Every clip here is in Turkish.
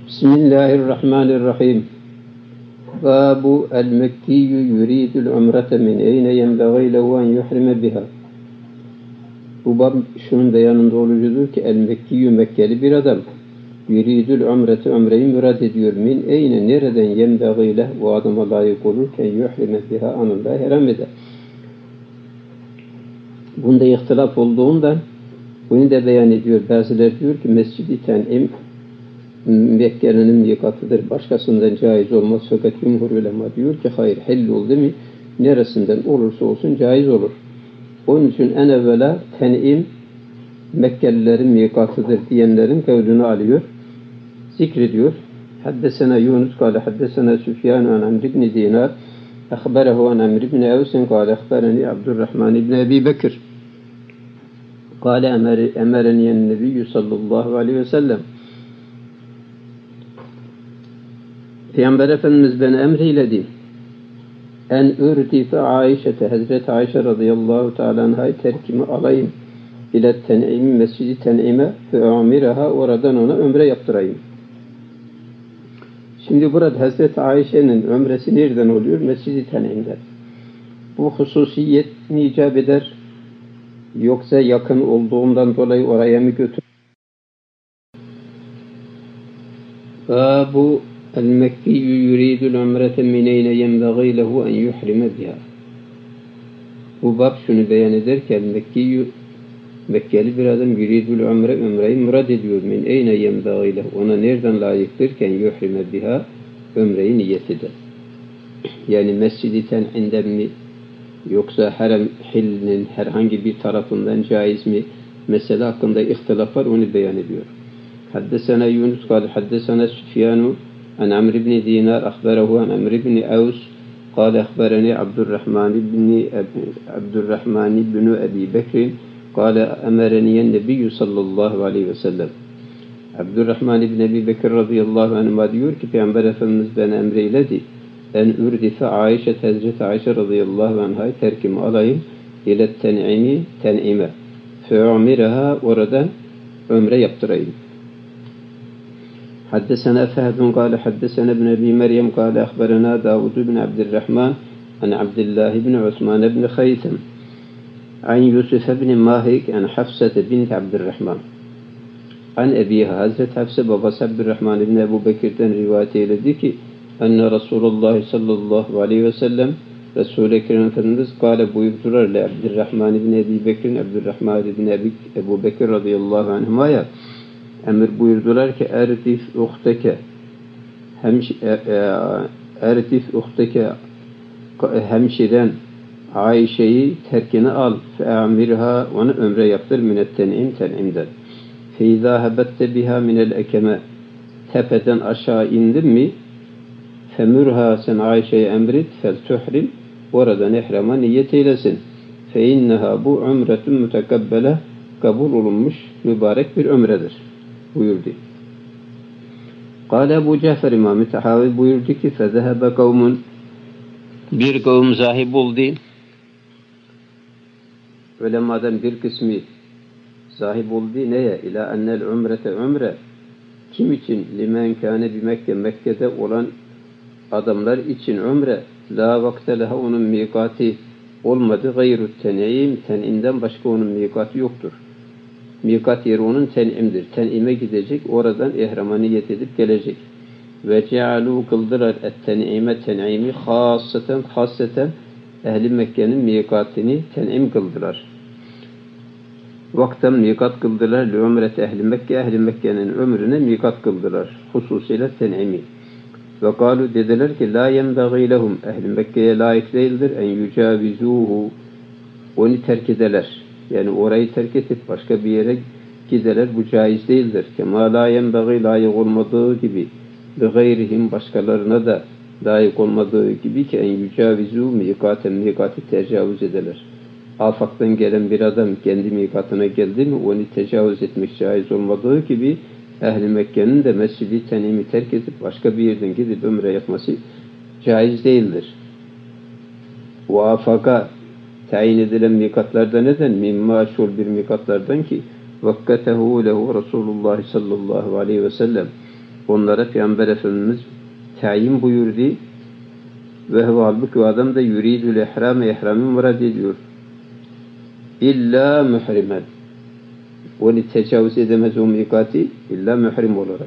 Bismillahirrahmanirrahim. Babu el-Mekkiyyü yuridul umrete min eyne yenbeği lehu en yuhrime biha. Bu bab şunun beyanında olucudur ki el-Mekkiyyü Mekkeli bir adam. Yuridul umrete umreyi murad ediyor. Min eyne nereden yenbeği leh bu adama layık olurken yuhrime biha anında ihram eder. Bunda ihtilaf olduğundan bunu da beyan ediyor. Bazıları diyor ki Mescid-i Ten'im Mekke'nin mikatıdır. Başkasından caiz olmaz. Fakat cumhur ulema diyor ki hayır, helli oldu mu neresinden olursa olsun caiz olur. Onun için en evvela Ten'im Mekkelilerin mikatıdır diyenlerin kavlini alıyor. Zikrediyor. Haddesena Yunus kâle haddesena Süfyan an Amr ibn Dinar akhbarahu an Amr ibn Evsin kâle akhbarani Abdurrahman ibn Ebi Bekir kâle emereniyen nebiyyü sallallahu aleyhi ve sellem. Peygamber Efendimiz beni emreyledi. En ürdife Aişete, Hazreti Ayşe radıyallahu teala anhayı terkimi alayım. İle ten'imi, Mescid-i Ten'ime ve amiraha, oradan ona ömre yaptırayım. Şimdi burada Hazreti Ayşe'nin ömresi nereden oluyor? Mescid-i Ten'im'den. Bu hususiyet mi icap eder? Yoksa yakın olduğundan dolayı oraya mı götürür? Bu el-Mekkiyyü yuridul umrete min eyne yenbeği lehu en yuhrime biha. Bu bab şunu beyan eder ki el-Mekkiyyü Mekkeli bir adam yuridul umreyi murad ediyor. Min eyne yenbeği lehu. Ona nereden layıktırken yuhrime biha ömreyi niyet eder. Yani Mescid-i Ten'im'den mi yoksa harem hillinin herhangi bir tarafından caiz mi? Mesele hakkında ihtilaf var, onu beyan ediyor. Haddesena Yunus kâle haddesena Süfyanu an Amr ibn Dinar akhbarahu an Amr ibn Evs kâle akhbarani Abdurrahman ibn Ebi Bekir kâle emereniyen nebiyyü sallallahu aleyhi ve sellem. Abdurrahman ibn Ebi Bekir radıyallahu anh'a diyor ki Peygamber Efendimiz beni emreyledi. En ürdife Ayşe, Hazreti Ayşe radıyallahu anh'ı terkimi alayım ile ten'ime fe'umiraha, oradan ömre yaptırayım. Haddesena Fehd kâle haddesena ibn Ebi Meryem kâle akhbarana Davud ibn Abdurrahman an Abdullah ibn Osman ibn Khaytham an Yusuf ibn Mahik an Hafsate bint Abdurrahman an Ebiha, Hazreti Hafsa babası Abdurrahman ibn Ebu Bekir'den rivayet eyledi ki enne Resulullah sallallahu aleyhi ve sellem Resul-i Ekrem Efendimiz kâle buyurdular le Abdurrahman ibn Ebi Bekir'in Abdurrahman ibn Ebu Bekir radıyallahu anhuma'ya emir buyurdular ki ertif uhteke hemşiren Ayşe'yi terkini al fe'amirha, onu ömre yaptır minet ten'imden feyza hebette biha minel ekeme, tepeden aşağı indin mi femürha, sen Ayşe'ye emrit fel tuhrim, oradan ihrama niyet eylesin fe inneha, bu umretun mütekabbele, kabul olunmuş mübarek bir ömredir buyurdu. Kâle Ebu Cafer İmam-ı Tahavi buyurdu ki fezehebe kavmun, bir kavm zahib oldu. Ulemadan bir kısmı zahib oldu neye? İlâ ennel umrete umre, kim için? Limen kâne bi Mekke, Mekke'de olan adamlar için umre, la vakte leha, onun mikati olmadı, gayru ten'im, ten'imden başka onun mikati yoktur. Mikat yeri onun ten'imdir. Ten'ime gidecek, oradan ihrama niyet edip gelecek. Ve cealu, kıldılar et-ten'ime, ten'imi hasseten ehli Mekke'nin mikatini ten'im kıldılar. Vakten mikat kıldılar. Li umreti ehli Mekke, ehli Mekke'nin ömrüne mikat kıldılar. Hususuyla ten'imi. Ve kalu, dediler ki la yenbeği lehum, ehli Mekke'ye layık değildir en yücavizuhu, onu terk ederler. Yani orayı terk edip başka bir yere giderler, bu caiz değildir. Kema la yenbeği, layık olmadığı gibi, ve gayrihim, başkalarına da layık olmadığı gibi ki en yücavizu mikatı tecavüz ederler. Afaktan gelen bir adam kendi mikatına geldi mi onu tecavüz etmek caiz olmadığı gibi Ehl-i Mekke'nin de Mescid-i Ten'imi terk edip başka bir yerden gidip ömre yapması caiz değildir. Afaka tayin edilen mikatlarda neden? Mimma şul bir mikatlardan ki vakkatehu lehu Resulullah sallallahu aleyhi ve sellem, onlara Peygamber Efendimiz tayin buyurdu. Ve halbuki o adam da yuridül ihramı murad ediyor. İlla muhrimen. Onu tecavüz edemez o mikati illa muhrim olarak.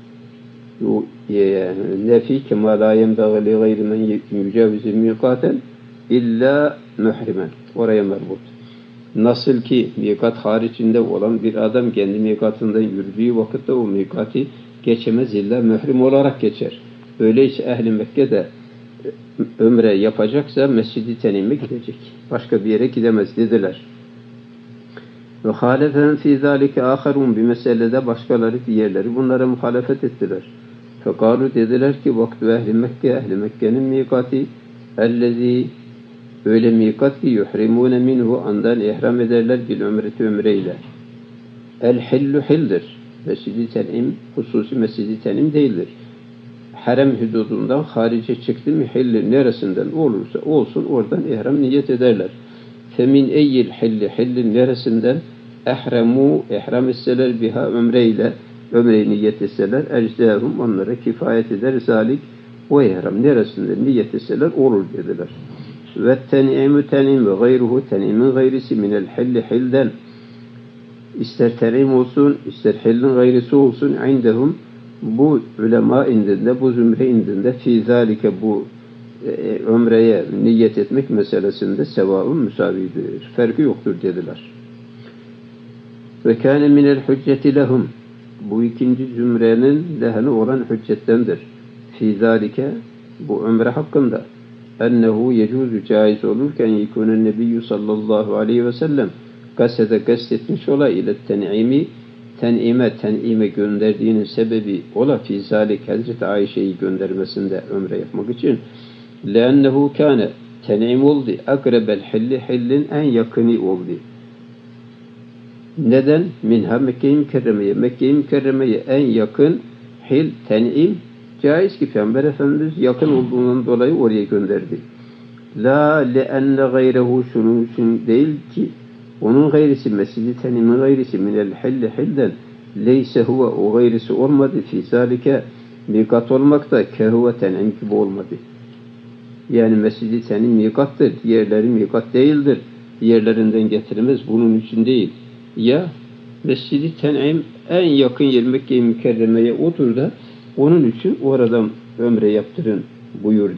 Nefi kema la yemdâ li gayri men yücavizü mikaten illa muhrimen. Oraya merbut. Nasıl ki mikat haricinde olan bir adam kendi mikatından yürüdüğü vakitte o mikati geçemez illa mührim olarak geçer. Öyleyse Ehl-i Mekke'de ömre yapacaksa Mescid-i Tenim'e gidecek. Başka bir yere gidemez dediler. Ve hâlefen fî zâlike âkharûn bir meselede başkaları diğerleri bunlara muhalefet ettiler. Fekâlu dediler ki vaktu Ehl-i Mekke'nin mikati ellezî öyle mikat ki yuhrimûne minhu andan ihram ederler bil ömreti ömreyle. El hillu hildir. Mescid-i Tenim hususi Mescid-i Tenim değildir. Harem hududundan harice çıktı mı hilli neresinden olursa olsun oradan ihram niyet ederler. Femin eyyil hilli hillin neresinden ihram etseler biha ömreyle ömreyi niyet etseler ecdâhum onlara kifayet eder zalik o ihram neresinden niyet etseler olur dediler. Ve ten'imü ten'im ve gayruhu ten'imin gayrisi minel hilli hilden ister ten'im olsun ister hillin gayrisi olsun indehum bu ulema indinde bu zümre indinde fi zalike bu ömreye niyet etmek meselesinde sevabın müsavidir. Farkı yoktur dediler. Ve kâne minel hücceti lehum bu ikinci zümrenin lehine olan hüccettendir. Fi zalike bu ömre hakkında ennehu yecuzu caiz olurken yekûnen nebiyyü sallallahu aleyhi ve sellem kastetmiş ola ile ten'ime gönderdiğinin sebebi ola fi zalik Hazreti Ayşe'yi göndermesinde ömre yapmak için lennehu kâne ten'im oldu akrebel hillin en yakını oldu. Neden? Minha Mekke-i Mükerreme'ye en yakın hil ten'im caiz ki Peygamber Efendimiz yakın olduğundan dolayı oraya gönderdi. La le'enne gayrehu şunun için değil ki onun gayrisi Mescid-i Tenim'in gayrisi minel hilden leyse huve o gayrisi olmadı fi zalike mikat olmakta kehuve ten'im gibi olmadı. Yani Mescid-i Tenim mikattır. Diğerleri mikat değildir. Diğerlerinden getirilmez. Bunun için değil. Ya Mescid-i Tenim en yakın yer Mekke-i Mükerreme'ye otur da onun için oradan ömre yaptırın buyurdu.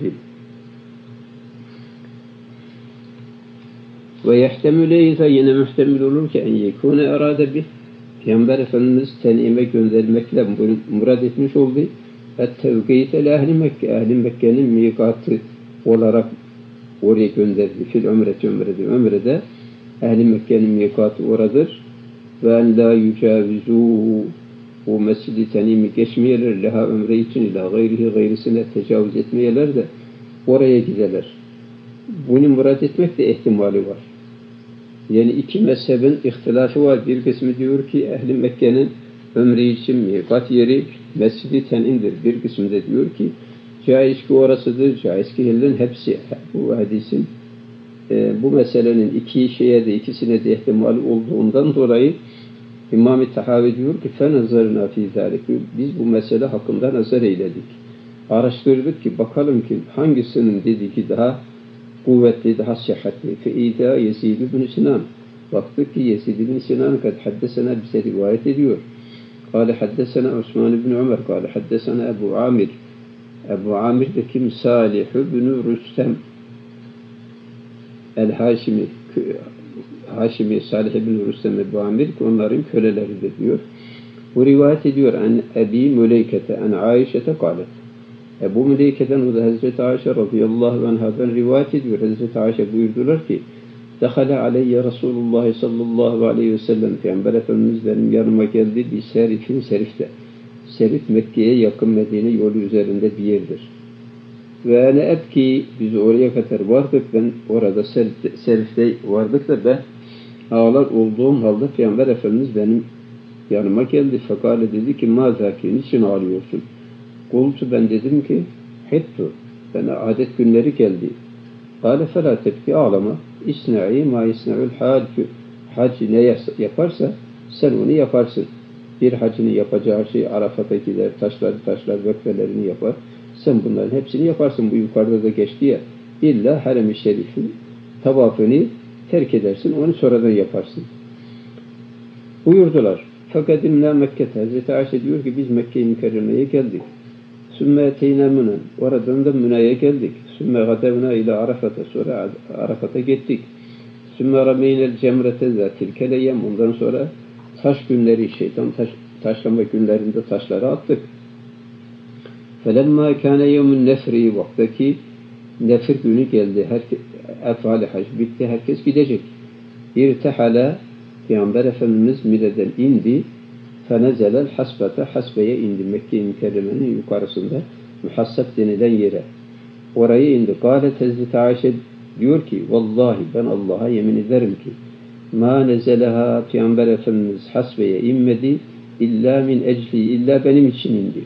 Ve yehtemüleyse yine muhtemel olur ki en yekûne erâde bih Peygamber Efendimiz tenime göndermekle murad etmiş oldu. Et-tevkîte Ehli Mekke Ehli Mekke'nin mikatı olarak oraya gönderdi. Fil ömrede Ehli Mekke'nin mikatı oradır. Ve en la yücavizû o Mescid-i Tenim'i geçmeyeler, leha ömre için ila gayrısine tecavüz etmeyeler de oraya giderler. Bunu murad etmek de ihtimali var. Yani iki mezhebin ihtilafı var. Bir kısmı diyor ki Ehl-i Mekke'nin ömre için mikat yeri Mescid-i Tenim'dir. Bir kısmı da diyor ki caiz ki orasıdır, caiz ki hillin hepsi. Bu hadisin bu meselenin ikisine de ihtimali olduğundan dolayı İmam-ı Tahavi diyor ki فَنَزَرْنَا فِي ذَٰلِكِ biz bu mesele hakkında nazar eyledik. Araştırdık ki bakalım ki hangisinin dediği daha kuvvetli, daha sıhhatli. فَاِذَا يَزِيدُ بْنِ Sinan baktık ki Yezid ibn Sinan kad haddesena bize rivayet ediyor. قال حدثنا Osman ibn Ömer قال حدثنا Ebu Amir. Ebu Amir de kim? Salih ibn Rüstem el-Haşimi Salih ibn Rüstem Ebu Amir ki onların köleleridir diyor. Bu rivayet ediyor an Ebi Müleykete an Ayşe'te kâlet. Ebu Müleyke'den o da Hazreti Ayşe radıyallahu anhadan rivayet ediyor. Hazreti Ayşe buyurdular ki Dehale aleyye Resulullah sallallahu aleyhi ve sellem Peygamber Efendimiz benim yanıma geldi bir serifte. Serif Mekke'ye yakın Medine yolu üzerinde bir yerdir. Ve ne ebki biz oraya kadar vardık ben orada serifte vardık da ben ağlar olduğum halde Peygamber Efendimiz benim yanıma geldi. Fekale dedi ki mazaki niçin ağlıyorsun? Kultu ben dedim ki hittu bana adet günleri geldi. Kale felâ tebki ağlama isna'i ma isna'ül hac ne yaparsa sen onu yaparsın. Bir hacının yapacağı şey Arafat'a gider, taşlar, vekfelerini yapar. Sen bunların hepsini yaparsın. Bu yukarıda da geçti ya. İlla Harem-i Şerif'in tavafını terk edersin. Onu sonradan yaparsın. Buyurdular. Fakadimna Mekke'te. Hazreti Ayşe diyor ki biz Mekke-i Mükerreme'ye geldik. Sümme eteyna Münen. Oradan da Müna'ya geldik. Sümme gadevna ile Arafat'a. Sonra Arafat'a gittik. Sümme rameynel cemrete zatil keleyem. Ondan sonra taş günleri, şeytan taşlama günlerinde taşları attık. Felemma kâne yevmün nefri. Vaktaki nefir günü geldi. Efali hac bitti. Herkes gidecek. İrtehale Peygamber Efendimiz Mine'den indi. Fenezelel hasbete. Hasbeye indi. Mekke-i Mükerreme'nin yukarısında. Muhassab denilen yere. Oraya indi. Kâlet Hazreti Ayşe diyor ki vallahi ben Allah'a yemin ederim ki ma nezeleha Peygamber Efendimiz hasbeye inmedi illa min ecli illa benim için indi.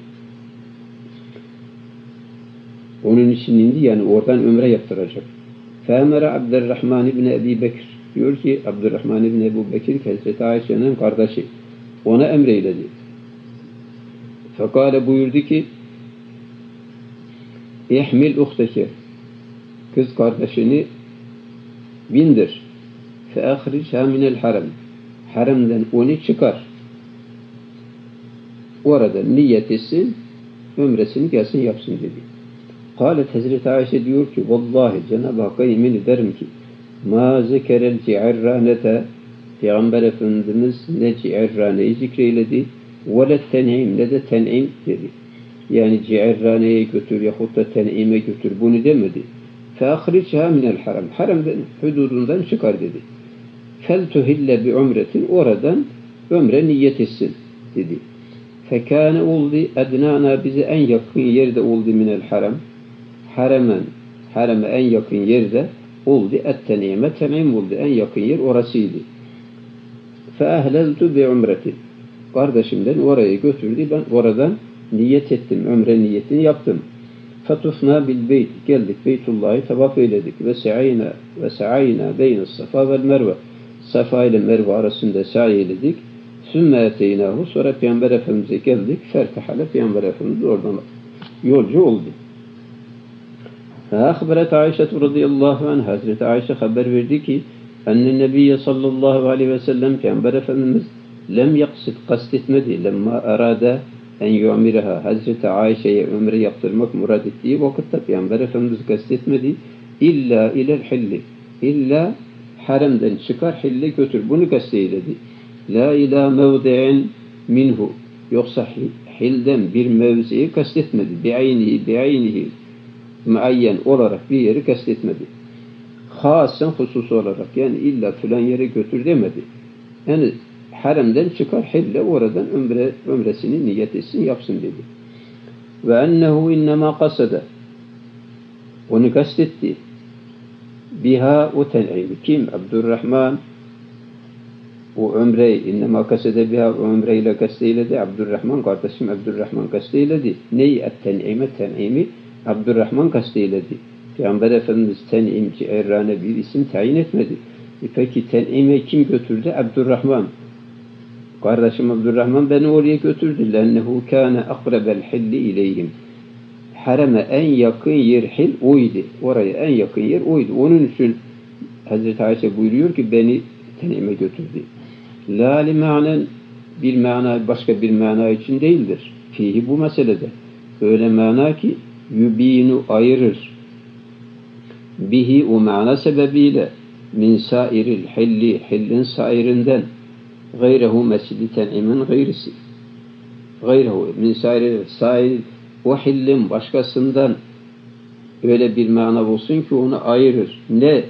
Onun için indi yani oradan ömre yaptıracak. Femere Abdurrahman İbni Ebi Bekir diyor ki Abdurrahman İbni Ebu Bekir Hazreti Ayşe'nin kardeşi ona emreyledi. Fekale buyurdu ki ihmil uhteke kız kardeşini bindir. Feahricha minel harem. Haremden onu çıkar. Orada niyet etsin, ömresini gelsin yapsın dedi. Kâlet Hazreti Ayşe diyor ki vallahi Cenab-ı Hakk'a yemin ederim ki ma zekerel ci'erranete Peygamber Efendimiz ne ci'erraneyi zikreyledi ve le ten'im ne de ten'im dedi. Yani ci'erraneye götür yahut da ten'ime götür bunu demedi. فَاَخْرِجْهَا مِنَ الْحَرَمِ Haremden, hududundan çıkar dedi. فَلْتُهِلَّ بِعُمْرَةٍ Oradan ömre niyet etsin dedi. فَكَانَ oldu اَدْنَانَا bize en yakın yerde oldu minel harem. Hareme en yakın yerde oldu et-tenime tenim oldu. En yakın yer orasıydı. فَاَهْلَلْتُ بِعُمْرَةٍ Kardeşimden oraya götürdü. Ben oradan niyet ettim. Ömre niyetini yaptım. Fatufna bil beyt geldik Beytullah'ı tavaf eyledik ve sa'ayna beyne Safa ve Merve Safa ile Merve arasında sa'i eyledik. Sümme eteynahu sonra Peygamber Efendimiz'e geldik. Fertehale Peygamber Efendimiz oradan yolcu oldu. Ahberet Ayşe radıyallahu anh Hazreti Ayşe haber verdi ki enne Nebiye sallallahu aleyhi ve sellem Peygamber Efendimiz lem yaksit kastetmedi lemma arada en yu'miraha Hazreti Ayşe'ye ömre yaptırmak murad ettiği vakitte Peygamber Efendimiz kastetmedi illa ilel hilli illa haremden çıkar hille götür bunu kasteyledi la ila mevdi'in minhu yoksa hilden bir mevziyi kastetmedi bi'aynihi muayyen olarak bir yeri kastetmedi hasen husus olarak yani illa filan yere götür demedi yani haremden çıkar hille oradan ömresini niyet etsin yapsın dedi. Ve ennehu innema kasede onu kastetti. Biha o ten'imi. Kim? Abdurrahman o ömreyi innema kasede biha o ömreyle kasteyledi. Abdurrahman kardeşim Abdurrahman kasteyledi. Neyi? Ten'imi Abdurrahman kasteyledi. Peygamber Efendimiz ten'imci errane bir isim tayin etmedi. Peki ten'ime kim götürdü? Abdurrahman. Kardeşim Abdurrahman beni oraya götürdü. Lennehu kâne akrebel hilli ileyhim. Hareme en yakın yer hil oydu. Oraya en yakın yer oydu. Onun için Hazreti Ayşe buyuruyor ki beni tenime götürdü. La li ma'nen bir mana başka bir mana için değildir. Fihi bu meselede. Öyle mana ki yubinu ayırır. Bihi o mana sebebiyle min sairil hilli hillin sairinden gayrehu mescidi ten'imin gayrisi. Gayrehu min sair o hillin başkasından öyle bir mana olsun ki onu ayırır.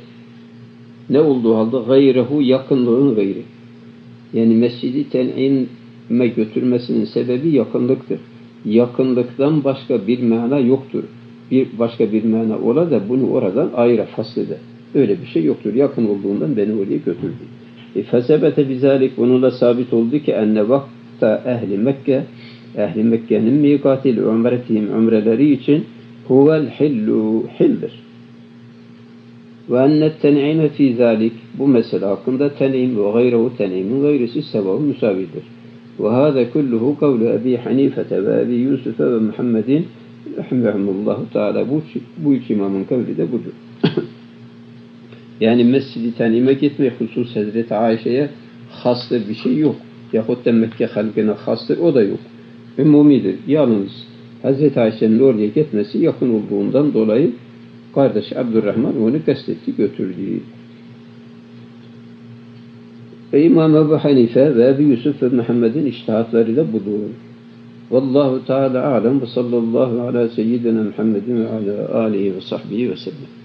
Ne olduğu halde gayrehu yakınlığın gayri. Yani mescidi ten'ime götürmesinin sebebi yakınlıktır. Yakınlıktan başka bir mana yoktur. Başka bir mana ola da bunu oradan ayıra fasleder. Öyle bir şey yoktur. Yakın olduğundan beni oraya götürdü. Fesebete bizalik onunla sabit oldu ki enne vakta ehli Mekke'nin mikatil umretihim umreleri için huvel hillu hildir. Ve ennet ten'ime fi zalik bu mesele hakkında ten'im ve gayrehu ten'imin gayrisi sevabı müsavidir. وهذا كله قول أبي حنيفة وأبي يوسف ومحمد rahimehumullahu Teala bu iki imamın kavli de budur. Yani Mescid-i Tenim'e gitmek husus Hazreti Ayşe'ye hastır bir şey yok. Yahut da Mekke halkına hastır o da yok. Umumidir. Yalnız Hazreti Ayşe'nin oraya gitmesi yakın olduğundan dolayı kardeş Abdurrahman onu kastetti götürdü. İmam Ebu Hanife ve Ebu Yusuf ve Muhammed'in içtihatları da budur. Vallahu Teala alem ve sallallahu ala seyyidina Muhammedin ve ala alihi ve sahbihi ve sellem.